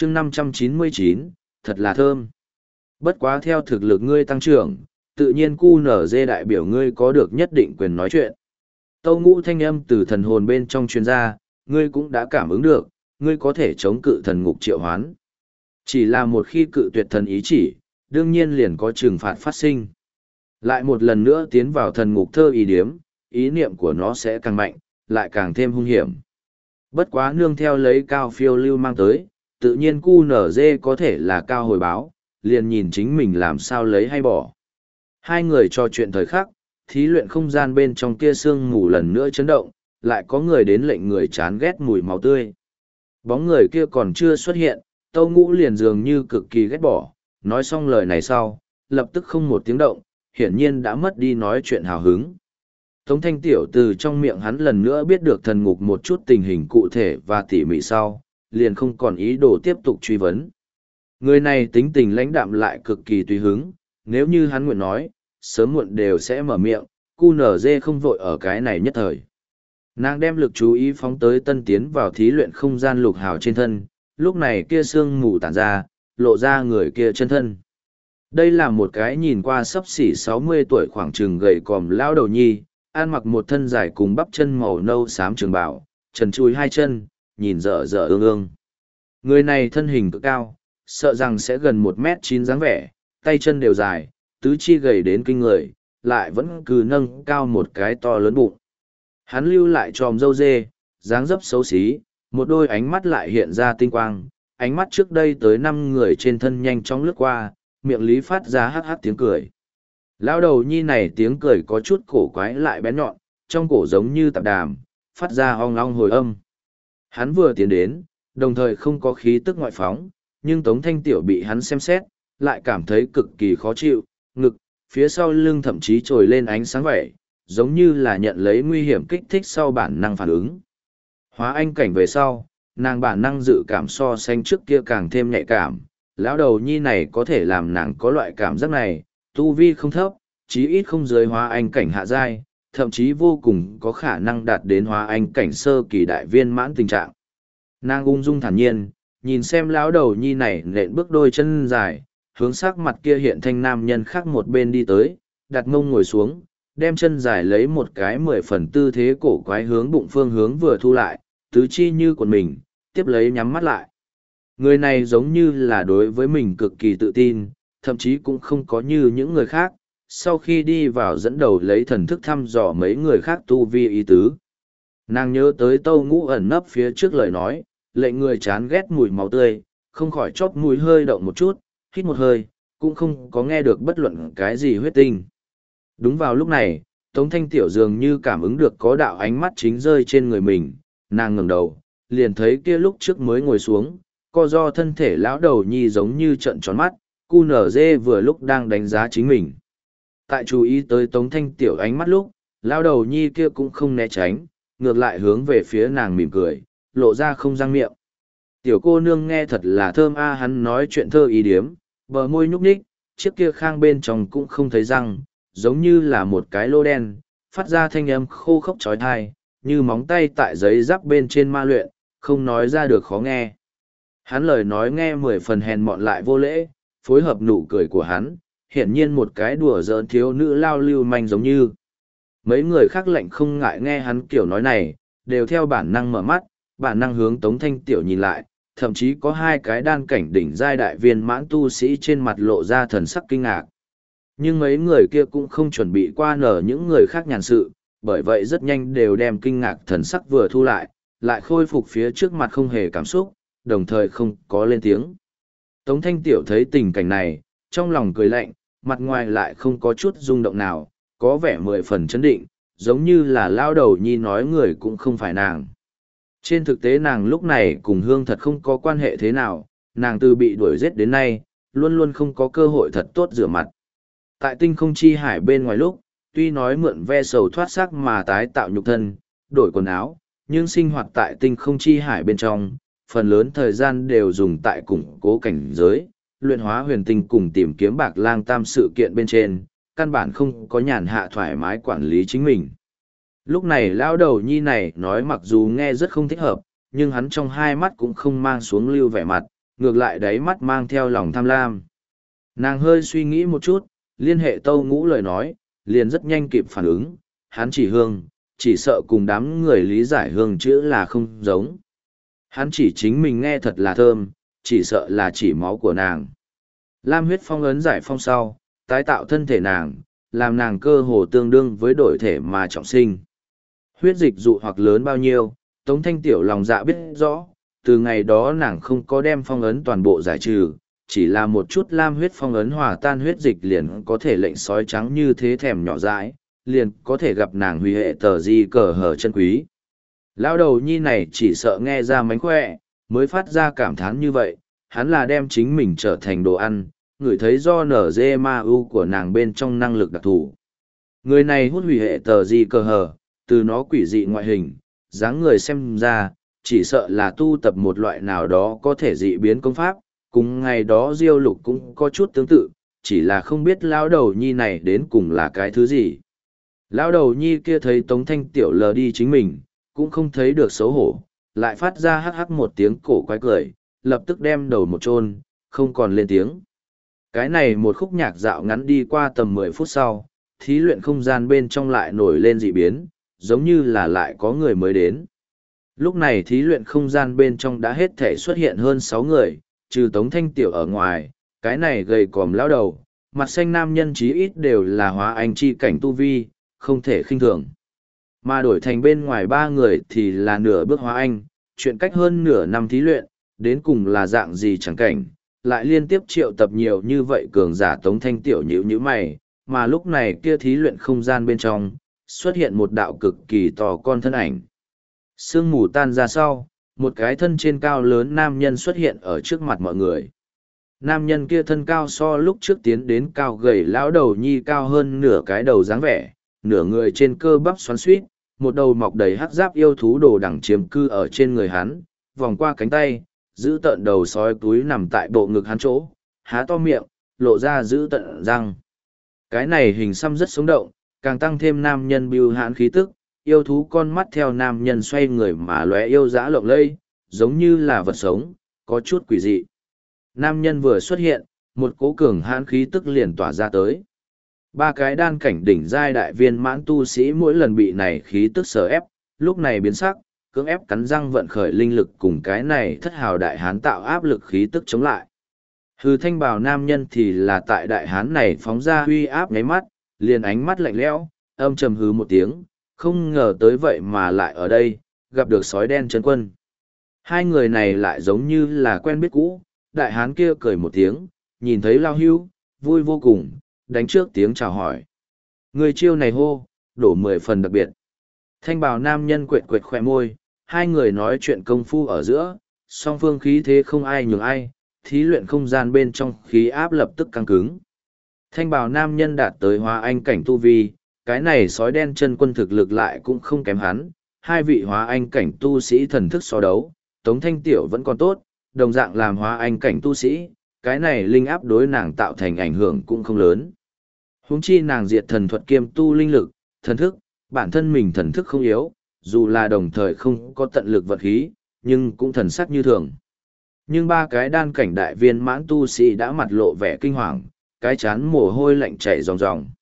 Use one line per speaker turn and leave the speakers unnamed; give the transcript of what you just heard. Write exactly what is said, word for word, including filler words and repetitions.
chương năm trăm chín mươi chín, thật là thơm. Bất quá theo thực lực ngươi tăng trưởng, tự nhiên cu nở dê đại biểu ngươi có được nhất định quyền nói chuyện. Tâu ngũ thanh âm từ thần hồn bên trong chuyên gia, ngươi cũng đã cảm ứng được, ngươi có thể chống cự thần ngục triệu hoán. Chỉ là một khi cự tuyệt thần ý chỉ, đương nhiên liền có trừng phạt phát sinh. Lại một lần nữa tiến vào thần ngục thơ ý điếm, ý niệm của nó sẽ càng mạnh, lại càng thêm hung hiểm. Bất quá nương theo lấy cao phiêu lưu mang tới, tự nhiên cu nở dê có thể là cao hồi báo, liền nhìn chính mình làm sao lấy hay bỏ. Hai người trò chuyện thời khắc, thí luyện không gian bên trong kia sương mù lần nữa chấn động, lại có người đến lệnh người chán ghét mùi máu tươi. Bóng người kia còn chưa xuất hiện, Tâu Ngũ liền dường như cực kỳ ghét bỏ, nói xong lời này sau, lập tức không một tiếng động, hiển nhiên đã mất đi nói chuyện hào hứng. Tống Thanh Tiểu từ trong miệng hắn lần nữa biết được thần ngục một chút tình hình cụ thể và tỉ mỉ sau, liền không còn ý đồ tiếp tục truy vấn. Người này tính tình lãnh đạm lại cực kỳ tùy hứng, nếu như hắn nguyện nói, sớm muộn đều sẽ mở miệng, cu nở dê không vội ở cái này nhất thời. Nàng đem lực chú ý phóng tới tân tiến vào thí luyện không gian lục hào trên thân, lúc này kia sương mù tản ra, lộ ra người kia chân thân. Đây là một cái nhìn qua sấp xỉ sáu mươi tuổi khoảng chừng gầy còm lao đầu nhi, ăn mặc một thân dài cùng bắp chân màu nâu xám trường bảo, trần chui hai chân, nhìn dở dở ương ương. Người này thân hình cực cao, sợ rằng sẽ gần một mét chín dáng vẻ, tay chân đều dài, tứ chi gầy đến kinh người, lại vẫn cứ nâng cao một cái to lớn bụng. Hắn lưu lại tròm râu dê, dáng dấp xấu xí, một đôi ánh mắt lại hiện ra tinh quang, ánh mắt trước đây tới năm người trên thân nhanh chóng lướt qua, miệng lý phát ra hát hát tiếng cười. Lão đầu nhi này tiếng cười có chút cổ quái lại bén nhọn, trong cổ giống như tạp đàm, phát ra ong ong hồi âm. Hắn vừa tiến đến, đồng thời không có khí tức ngoại phóng, nhưng Tống Thanh Tiểu bị hắn xem xét, lại cảm thấy cực kỳ khó chịu, ngực, phía sau lưng thậm chí trồi lên ánh sáng vẻ, giống như là nhận lấy nguy hiểm kích thích sau bản năng phản ứng. Hóa anh cảnh về sau, nàng bản năng dự cảm so sánh trước kia càng thêm nhạy cảm, lão đầu nhi này có thể làm nàng có loại cảm giác này, tu vi không thấp, chí ít không dưới hóa anh cảnh hạ giai, thậm chí vô cùng có khả năng đạt đến hóa anh cảnh sơ kỳ đại viên mãn tình trạng. Nàng ung dung thản nhiên, nhìn xem lão đầu nhi này nện bước đôi chân dài, hướng sắc mặt kia hiện thanh nam nhân khác một bên đi tới, đặt mông ngồi xuống, đem chân dài lấy một cái mười phần tư thế cổ quái hướng bụng phương hướng vừa thu lại, tứ chi như quần mình, tiếp lấy nhắm mắt lại. Người này giống như là đối với mình cực kỳ tự tin, thậm chí cũng không có như những người khác, sau khi đi vào dẫn đầu lấy thần thức thăm dò mấy người khác tu vi ý tứ. Nàng nhớ tới Tâu Ngũ ẩn nấp phía trước lời nói, lệnh người chán ghét mùi máu tươi, không khỏi chóp mũi hơi động một chút, hít một hơi, cũng không có nghe được bất luận cái gì huyết tinh. Đúng vào lúc này, Tống Thanh Tiểu dường như cảm ứng được có đạo ánh mắt chính rơi trên người mình, nàng ngẩng đầu, liền thấy kia lúc trước mới ngồi xuống, co do thân thể lão đầu nhi giống như trận tròn mắt, cu nở dê vừa lúc đang đánh giá chính mình. Tại chú ý tới Tống Thanh Tiểu ánh mắt lúc, lão đầu nhi kia cũng không né tránh, ngược lại hướng về phía nàng mỉm cười, lộ ra không răng miệng. Tiểu cô nương nghe thật là thơm a, hắn nói chuyện thơ ý điếm, bờ môi nhúc nhích, chiếc kia khang bên trong cũng không thấy răng, giống như là một cái lô đen, phát ra thanh âm khô khốc trói thai, như móng tay tại giấy giáp bên trên ma luyện, không nói ra được khó nghe. Hắn lời nói nghe mười phần hèn mọn lại vô lễ, phối hợp nụ cười của hắn, hiển nhiên một cái đùa giỡn thiếu nữ lao lưu manh giống như. Mấy người khác lạnh không ngại nghe hắn kiểu nói này, đều theo bản năng mở mắt, bản năng hướng Tống Thanh Tiểu nhìn lại, thậm chí có hai cái đan cảnh đỉnh giai đại viên mãn tu sĩ trên mặt lộ ra thần sắc kinh ngạc. Nhưng mấy người kia cũng không chuẩn bị qua nở những người khác nhàn sự, bởi vậy rất nhanh đều đem kinh ngạc thần sắc vừa thu lại, lại khôi phục phía trước mặt không hề cảm xúc, đồng thời không có lên tiếng. Tống Thanh Tiểu thấy tình cảnh này, trong lòng cười lạnh, mặt ngoài lại không có chút rung động nào, có vẻ mười phần chấn định, giống như là lao đầu nhi nói người cũng không phải nàng. Trên thực tế nàng lúc này cùng Hương thật không có quan hệ thế nào, nàng từ bị đuổi giết đến nay, luôn luôn không có cơ hội thật tốt rửa mặt. Tại tinh không chi hải bên ngoài lúc, tuy nói mượn ve sầu thoát xác mà tái tạo nhục thân, đổi quần áo, nhưng sinh hoạt tại tinh không chi hải bên trong, phần lớn thời gian đều dùng tại củng cố cảnh giới, luyện hóa huyền tinh cùng tìm kiếm bạc lang tam sự kiện bên trên, căn bản không có nhàn hạ thoải mái quản lý chính mình. Lúc này lão đầu nhi này nói mặc dù nghe rất không thích hợp, nhưng hắn trong hai mắt cũng không mang xuống lưu vẻ mặt, ngược lại đáy mắt mang theo lòng tham lam. Nàng hơi suy nghĩ một chút, liên hệ Tâu Ngũ lời nói, liền rất nhanh kịp phản ứng, hắn chỉ hương, chỉ sợ cùng đám người lý giải hương chữ là không giống. Hắn chỉ chính mình nghe thật là thơm, chỉ sợ là chỉ máu của nàng. Lam huyết phong ấn giải phong sau, tái tạo thân thể nàng, làm nàng cơ hồ tương đương với đổi thể mà trọng sinh. Huyết dịch dụ hoặc lớn bao nhiêu, Tống Thanh Tiểu lòng dạ biết rõ, từ ngày đó nàng không có đem phong ấn toàn bộ giải trừ, chỉ là một chút lam huyết phong ấn hòa tan huyết dịch liền có thể lệnh sói trắng như thế thèm nhỏ dãi, liền có thể gặp nàng huy hệ tờ di cờ hở chân quý. Lão đầu nhi này chỉ sợ nghe ra mánh khỏe, mới phát ra cảm thán như vậy, hắn là đem chính mình trở thành đồ ăn, người thấy do nở dê ma u của nàng bên trong năng lực đặc thù. Người này hút hủy hệ tờ di cờ hở, từ nó quỷ dị ngoại hình, dáng người xem ra, chỉ sợ là tu tập một loại nào đó có thể dị biến công pháp, cùng ngày đó Diêu Lục cũng có chút tương tự, chỉ là không biết lão đầu nhi này đến cùng là cái thứ gì. Lão đầu nhi kia thấy Tống Thanh Tiểu lờ đi chính mình, cũng không thấy được xấu hổ, lại phát ra hắc hắc một tiếng cổ quái cười, lập tức đem đầu một chôn, không còn lên tiếng. Cái này một khúc nhạc dạo ngắn đi qua tầm mười phút sau, thí luyện không gian bên trong lại nổi lên dị biến, giống như là lại có người mới đến. Lúc này thí luyện không gian bên trong đã hết thể xuất hiện hơn sáu người, trừ Tống Thanh Tiểu ở ngoài, cái này gầy còm lão đầu, mặt xanh nam nhân chí ít đều là hóa anh chi cảnh tu vi, không thể khinh thường. Mà đổi thành bên ngoài ba người thì là nửa bước hóa anh, chuyện cách hơn nửa năm thí luyện, đến cùng là dạng gì chẳng cảnh, lại liên tiếp triệu tập nhiều như vậy cường giả Tống Thanh Tiểu nhíu nhíu mày, mà lúc này kia thí luyện không gian bên trong, xuất hiện một đạo cực kỳ to con thân ảnh. Sương mù tan ra sau, một cái thân trên cao lớn nam nhân xuất hiện ở trước mặt mọi người. Nam nhân kia thân cao so lúc trước tiến đến cao gầy lão đầu nhi cao hơn nửa cái đầu dáng vẻ, nửa người trên cơ bắp xoắn suýt, một đầu mọc đầy hắc giáp yêu thú đồ đẳng chiếm cư ở trên người hắn, vòng qua cánh tay, giữ tận đầu sói túi nằm tại bộ ngực hắn chỗ, há to miệng, lộ ra giữ tận răng. Cái này hình xăm rất sống động, càng tăng thêm nam nhân bưu hãn khí tức, yêu thú con mắt theo nam nhân xoay người mà lóe yêu dã lộng lây, giống như là vật sống, có chút quỷ dị. Nam nhân vừa xuất hiện, một cố cường hãn khí tức liền tỏa ra tới. Ba cái đan cảnh đỉnh giai đại viên mãn tu sĩ mỗi lần bị này khí tức sở ép, lúc này biến sắc, cưỡng ép cắn răng vận khởi linh lực cùng cái này thất hào đại hán tạo áp lực khí tức chống lại. Hư thanh bào nam nhân thì là tại đại hán này phóng ra huy áp nháy mắt, liền ánh mắt lạnh lẽo, âm trầm hứ một tiếng, không ngờ tới vậy mà lại ở đây, gặp được sói đen chân quân. Hai người này lại giống như là quen biết cũ, đại hán kia cười một tiếng, nhìn thấy lao hưu, vui vô cùng, đánh trước tiếng chào hỏi. Người chiêu này hô, đổ mười phần đặc biệt. Thanh bào nam nhân quệt quệt khỏe môi, hai người nói chuyện công phu ở giữa, song phương khí thế không ai nhường ai, thí luyện không gian bên trong khí áp lập tức căng cứng. Thanh bào nam nhân đạt tới hóa anh cảnh tu vi, cái này sói đen chân quân thực lực lại cũng không kém hắn, hai vị hóa anh cảnh tu sĩ thần thức so đấu, Tống Thanh Tiểu vẫn còn tốt, đồng dạng làm hóa anh cảnh tu sĩ, cái này linh áp đối nàng tạo thành ảnh hưởng cũng không lớn. Huống chi nàng diệt thần thuật kiêm tu linh lực, thần thức, bản thân mình thần thức không yếu, dù là đồng thời không có tận lực vật khí, nhưng cũng thần sắc như thường. Nhưng ba cái đan cảnh đại viên mãn tu sĩ đã mặt lộ vẻ kinh hoàng, cái chán mồ hôi lạnh chảy ròng ròng.